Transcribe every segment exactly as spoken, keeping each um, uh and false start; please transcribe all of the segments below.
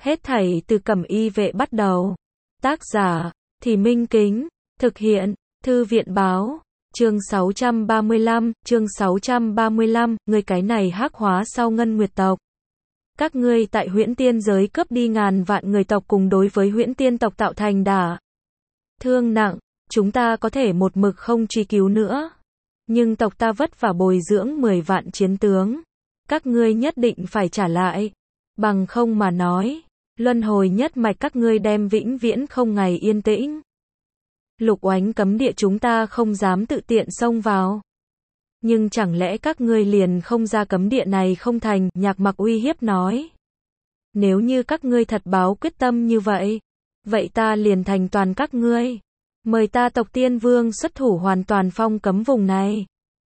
Hết thảy từ Cẩm Y Vệ bắt đầu. Tác giả, Thì Minh Kính. Thực hiện, Thư viện báo. Chương sáu trăm ba mươi lăm, chương sáu trăm ba mươi lăm, người cái này hắc hóa sau Ngân Nguyệt tộc. Các ngươi tại Huyễn Tiên giới cướp đi ngàn vạn người tộc cùng đối với Huyễn Tiên tộc tạo thành đả thương nặng, chúng ta có thể một mực không truy cứu nữa. Nhưng tộc ta vất vả bồi dưỡng mười vạn chiến tướng. Các ngươi nhất định phải trả lại. Bằng không mà nói, luân hồi nhất mạch các ngươi đem vĩnh viễn không ngày yên tĩnh. Lục Oánh cấm địa chúng ta không dám tự tiện xông vào. Nhưng chẳng lẽ các ngươi liền không ra cấm địa này không thành, Nhạc Mặc uy hiếp nói. Nếu như các ngươi thật báo quyết tâm như vậy, vậy ta liền thành toàn các ngươi. Mời ta tộc Tiên Vương xuất thủ hoàn toàn phong cấm vùng này.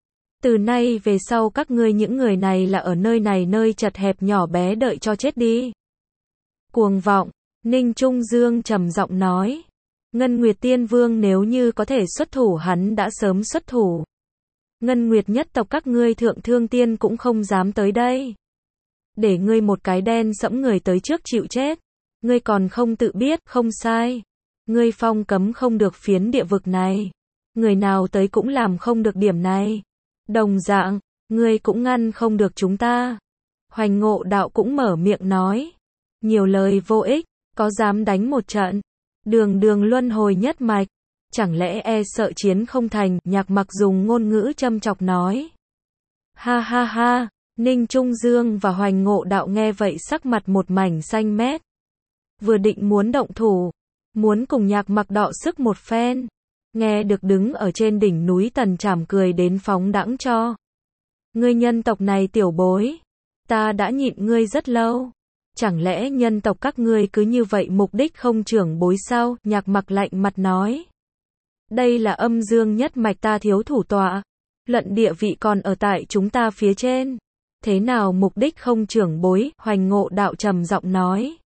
Từ nay về sau các ngươi những người này là ở nơi này nơi chật hẹp nhỏ bé đợi cho chết đi. Cuồng vọng, Ninh Trung Dương trầm giọng nói. Ngân Nguyệt Tiên Vương nếu như có thể xuất thủ hắn đã sớm xuất thủ. Ngân Nguyệt nhất tộc các ngươi thượng thương tiên cũng không dám tới đây. Để ngươi một cái đen sẫm người tới trước chịu chết. Ngươi còn không tự biết, không sai. Ngươi phong cấm không được phiến địa vực này. Người nào tới cũng làm không được điểm này. Đồng dạng, ngươi cũng ngăn không được chúng ta. Hoành Ngộ Đạo cũng mở miệng nói. Nhiều lời vô ích, có dám đánh một trận. Đường đường luân hồi nhất mạch. Chẳng lẽ e sợ chiến không thành, Nhạc Mặc dùng ngôn ngữ châm chọc nói. Ha ha ha, Ninh Trung Dương và Hoành Ngộ Đạo nghe vậy sắc mặt một mảnh xanh mét. Vừa định muốn động thủ, muốn cùng Nhạc Mặc đọ sức một phen. Nghe được đứng ở trên đỉnh núi Tần Trảm cười đến phóng đãng cho. Ngươi nhân tộc này tiểu bối. Ta đã nhịn ngươi rất lâu. Chẳng lẽ nhân tộc các ngươi cứ như vậy mục đích không trưởng bối sao? Nhạc Mặc lạnh mặt nói. Đây là âm dương nhất mạch ta thiếu thủ tọa. Luận địa vị còn ở tại chúng ta phía trên. Thế nào mục đích không trưởng bối? Hoành Ngộ Đạo trầm giọng nói.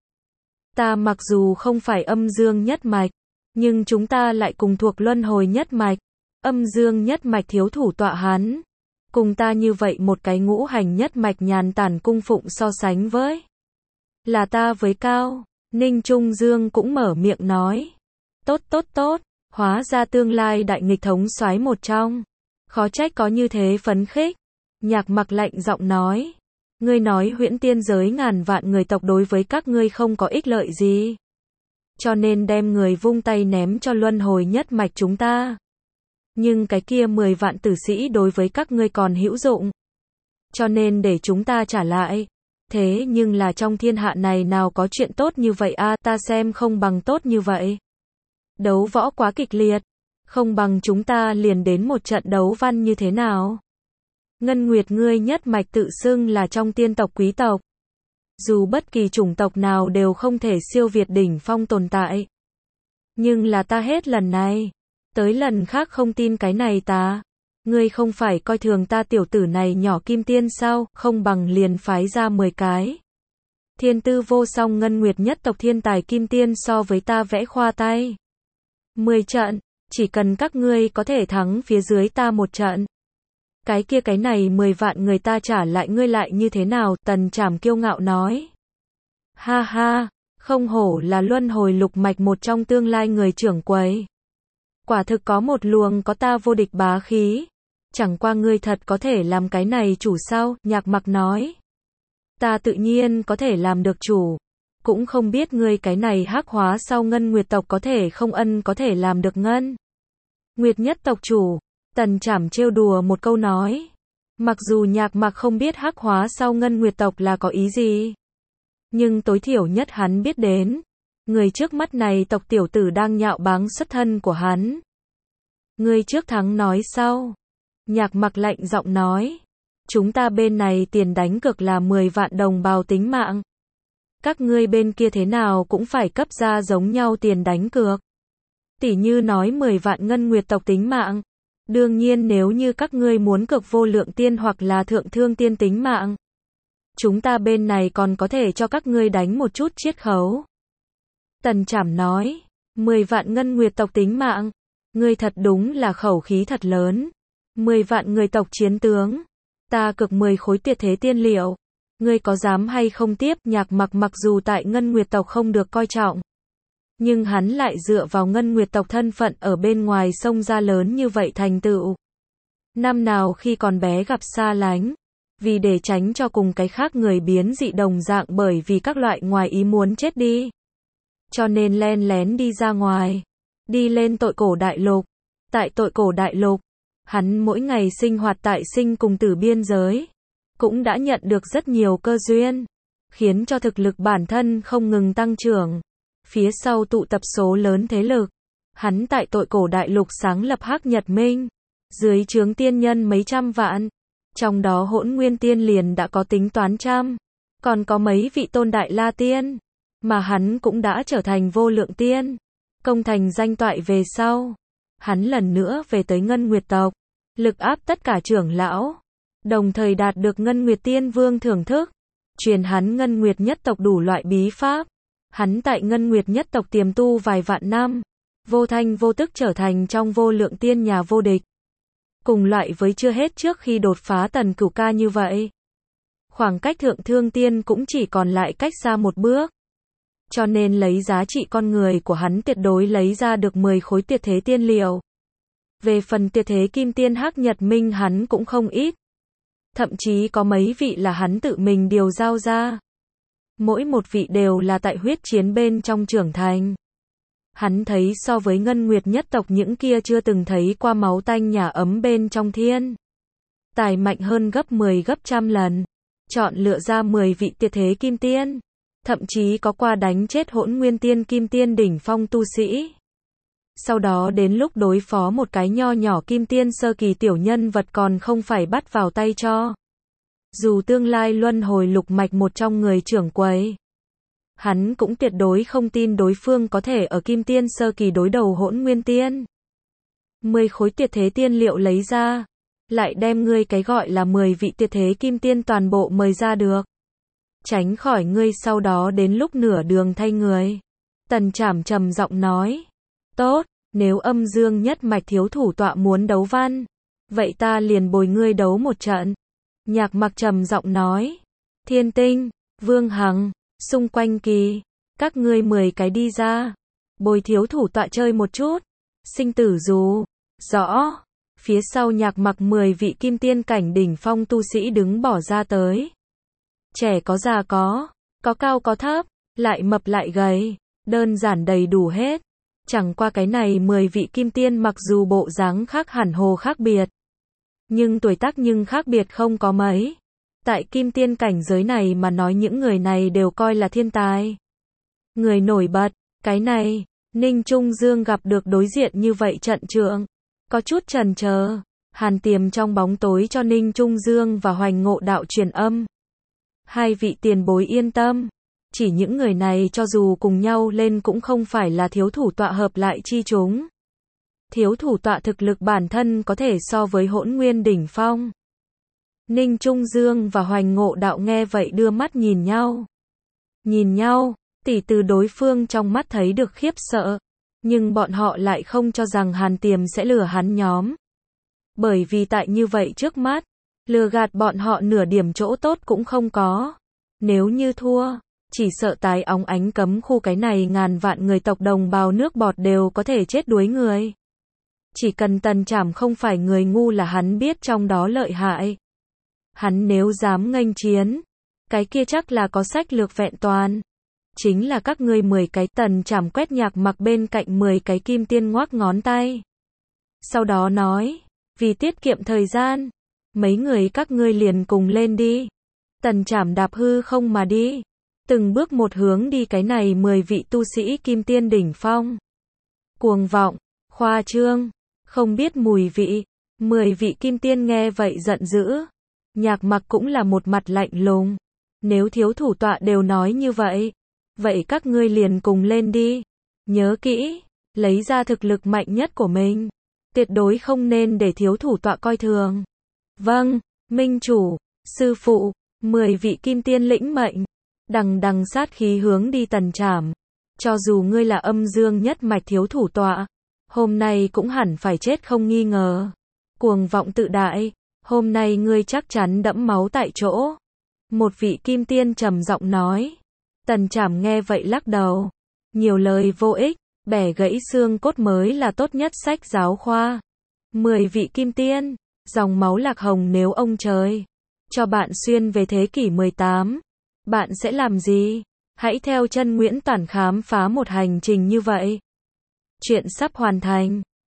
Ta mặc dù không phải âm dương nhất mạch, nhưng chúng ta lại cùng thuộc luân hồi nhất mạch. Âm dương nhất mạch thiếu thủ tọa hắn. Cùng ta như vậy một cái ngũ hành nhất mạch nhàn tản cung phụng so sánh với. Là ta với cao. Ninh Trung Dương cũng mở miệng nói. Tốt tốt tốt, hóa ra tương lai đại nghịch thống soái một trong. Khó trách có như thế phấn khích. Nhạc Mặc lạnh giọng nói. Ngươi nói Huyễn Tiên giới ngàn vạn người tộc đối với các ngươi không có ích lợi gì. Cho nên đem người vung tay ném cho luân hồi nhất mạch chúng ta. Nhưng cái kia mười vạn tử sĩ đối với các ngươi còn hữu dụng. Cho nên để chúng ta trả lại. Thế nhưng là trong thiên hạ này nào có chuyện tốt như vậy a, à, ta xem không bằng tốt như vậy. Đấu võ quá kịch liệt. Không bằng chúng ta liền đến một trận đấu văn như thế nào. Ngân Nguyệt ngươi nhất mạch tự xưng là trong tiên tộc quý tộc. Dù bất kỳ chủng tộc nào đều không thể siêu việt đỉnh phong tồn tại. Nhưng là ta hết lần này. Tới lần khác không tin cái này ta. Ngươi không phải coi thường ta tiểu tử này nhỏ kim tiên sao, không bằng liền phái ra mười cái. Thiên tư vô song Ngân Nguyệt nhất tộc thiên tài kim tiên so với ta vẽ khoa tay. mười trận, chỉ cần các ngươi có thể thắng phía dưới ta một trận. Cái kia cái này mười vạn người ta trả lại ngươi lại như thế nào, Tần Trảm kiêu ngạo nói. Ha ha, không hổ là luân hồi lục mạch một trong tương lai người trưởng quầy. Quả thực có một luồng có ta vô địch bá khí. Chẳng qua ngươi thật có thể làm cái này chủ sao, Nhạc Mặc nói. Ta tự nhiên có thể làm được chủ. Cũng không biết ngươi cái này hắc hóa sau Ngân Nguyệt tộc có thể không ân có thể làm được Ngân Nguyệt nhất tộc chủ. Tần Trảm trêu đùa một câu nói. Mặc dù Nhạc Mặc không biết hắc hóa sau Ngân Nguyệt tộc là có ý gì. Nhưng tối thiểu nhất hắn biết đến. Người trước mắt này tộc tiểu tử đang nhạo báng xuất thân của hắn. Ngươi trước thắng nói sau. Nhạc Mặc lạnh giọng nói. Chúng ta bên này tiền đánh cược là mười vạn đồng bào tính mạng. Các ngươi bên kia thế nào cũng phải cấp ra giống nhau tiền đánh cược. Tỷ như nói mười vạn Ngân Nguyệt tộc tính mạng. Đương nhiên nếu như các ngươi muốn cược vô lượng tiên hoặc là thượng thương tiên tính mạng. Chúng ta bên này còn có thể cho các ngươi đánh một chút chiết khấu. Tần Trảm nói. mười vạn Ngân Nguyệt tộc tính mạng. Ngươi thật đúng là khẩu khí thật lớn. mười vạn người tộc chiến tướng. Ta cực mười khối tuyệt thế tiên liệu. Ngươi có dám hay không tiếp? Nhạc Mặc mặc dù tại Ngân Nguyệt tộc không được coi trọng, nhưng hắn lại dựa vào Ngân Nguyệt tộc thân phận ở bên ngoài sông ra lớn như vậy thành tựu. Năm nào khi còn bé gặp xa lánh, vì để tránh cho cùng cái khác người biến dị đồng dạng bởi vì các loại ngoài ý muốn chết đi, cho nên len lén đi ra ngoài, đi lên tội cổ đại lục. Tại tội cổ đại lục, hắn mỗi ngày sinh hoạt tại sinh cùng tử biên giới, cũng đã nhận được rất nhiều cơ duyên, khiến cho thực lực bản thân không ngừng tăng trưởng. Phía sau tụ tập số lớn thế lực, hắn tại tội cổ đại lục sáng lập Hắc Nhật Minh, dưới trướng tiên nhân mấy trăm vạn, trong đó Hỗn Nguyên Tiên liền đã có tính toán trăm, còn có mấy vị tôn đại la tiên, mà hắn cũng đã trở thành vô lượng tiên, công thành danh toại. Về sau, hắn lần nữa về tới Ngân Nguyệt tộc, lực áp tất cả trưởng lão, đồng thời đạt được Ngân Nguyệt Tiên Vương thưởng thức, truyền hắn Ngân Nguyệt nhất tộc đủ loại bí pháp. Hắn tại Ngân Nguyệt nhất tộc tiềm tu vài vạn năm, vô thanh vô tức trở thành trong vô lượng tiên nhà vô địch. Cùng loại với chưa hết trước khi đột phá Tần Cửu Ca như vậy. Khoảng cách thượng thương tiên cũng chỉ còn lại cách xa một bước. Cho nên lấy giá trị con người của hắn tuyệt đối lấy ra được mười khối tuyệt thế tiên liệu. Về phần tuyệt thế kim tiên Hắc Nhật Minh hắn cũng không ít. Thậm chí có mấy vị là hắn tự mình điều giao ra. Mỗi một vị đều là tại huyết chiến bên trong trưởng thành. Hắn thấy so với Ngân Nguyệt nhất tộc những kia chưa từng thấy qua máu tanh nhà ấm bên trong thiên tài mạnh hơn gấp mười gấp trăm lần. Chọn lựa ra mười vị tuyệt thế kim tiên, thậm chí có qua đánh chết Hỗn Nguyên Tiên kim tiên đỉnh phong tu sĩ. Sau đó đến lúc đối phó một cái nho nhỏ kim tiên sơ kỳ tiểu nhân vật còn không phải bắt vào tay cho. Dù tương lai luân hồi lục mạch một trong người trưởng quầy, hắn cũng tuyệt đối không tin đối phương có thể ở kim tiên sơ kỳ đối đầu Hỗn Nguyên Tiên. Mười khối tuyệt thế tiên liệu lấy ra, lại đem ngươi cái gọi là mười vị tuyệt thế kim tiên toàn bộ mời ra được. Tránh khỏi ngươi sau đó đến lúc nửa đường thay người. Tần Trảm trầm giọng nói. Tốt, nếu Âm Dương nhất mạch thiếu thủ tọa muốn đấu văn, vậy ta liền bồi ngươi đấu một trận. Nhạc Mặc trầm giọng nói. Thiên Tinh, Vương Hằng, xung quanh kỳ, các ngươi mười cái đi ra, bồi thiếu thủ tọa chơi một chút. Sinh tử dù, rõ. Phía sau Nhạc Mặc mười vị kim tiên cảnh đỉnh phong tu sĩ đứng bỏ ra tới. Trẻ có già có, có cao có thấp, lại mập lại gầy, đơn giản đầy đủ hết. Chẳng qua cái này mười vị kim tiên mặc dù bộ dáng khác hẳn hồ khác biệt, nhưng tuổi tác nhưng khác biệt không có mấy. Tại kim tiên cảnh giới này mà nói những người này đều coi là thiên tài. Người nổi bật, cái này, Ninh Trung Dương gặp được đối diện như vậy trận trượng, có chút chần chờ. Hàn Tiềm trong bóng tối cho Ninh Trung Dương và Hoành Ngộ Đạo truyền âm. Hai vị tiền bối yên tâm, chỉ những người này cho dù cùng nhau lên cũng không phải là thiếu thủ tọa hợp lại chi chúng. Thiếu thủ tọa thực lực bản thân có thể so với Hỗn Nguyên đỉnh phong. Ninh Trung Dương và Hoành Ngộ Đạo nghe vậy đưa mắt nhìn nhau. Nhìn nhau, tỉ từ đối phương trong mắt thấy được khiếp sợ, nhưng bọn họ lại không cho rằng Hàn Tiềm sẽ lừa hắn nhóm. Bởi vì tại như vậy trước mắt, lừa gạt bọn họ nửa điểm chỗ tốt cũng không có. Nếu như thua, chỉ sợ tái óng ánh cấm khu cái này ngàn vạn người tộc đồng bào nước bọt đều có thể chết đuối người. Chỉ cần Tần Trảm không phải người ngu là hắn biết trong đó lợi hại. Hắn nếu dám nghênh chiến, cái kia chắc là có sách lược vẹn toàn. Chính là các ngươi mười cái. Tần Trảm quét Nhạc Mặc bên cạnh mười cái kim tiên ngoác ngón tay. Sau đó nói, vì tiết kiệm thời gian, mấy người các ngươi liền cùng lên đi. Tần Trảm đạp hư không mà đi, từng bước một hướng đi cái này mười vị tu sĩ kim tiên đỉnh phong. Cuồng vọng, khoa trương, không biết mùi vị. Mười vị kim tiên nghe vậy giận dữ. Nhạc Mặc cũng là một mặt lạnh lùng. Nếu thiếu thủ tọa đều nói như vậy, vậy các ngươi liền cùng lên đi. Nhớ kỹ, lấy ra thực lực mạnh nhất của mình. Tuyệt đối không nên để thiếu thủ tọa coi thường. Vâng, minh chủ, sư phụ. Mười vị kim tiên lĩnh mệnh, đằng đằng sát khí hướng đi Tần Trảm. Cho dù ngươi là Âm Dương nhất mạch thiếu thủ tọa, hôm nay cũng hẳn phải chết không nghi ngờ. Cuồng vọng tự đại, hôm nay ngươi chắc chắn đẫm máu tại chỗ. Một vị kim tiên trầm giọng nói. Tần Trảm nghe vậy lắc đầu. Nhiều lời vô ích, bẻ gãy xương cốt mới là tốt nhất sách giáo khoa. Mười vị kim tiên, dòng máu Lạc Hồng nếu ông trời cho bạn xuyên về thế kỷ mười tám, bạn sẽ làm gì? Hãy theo chân Nguyễn Toản khám phá một hành trình như vậy. Chuyện sắp hoàn thành.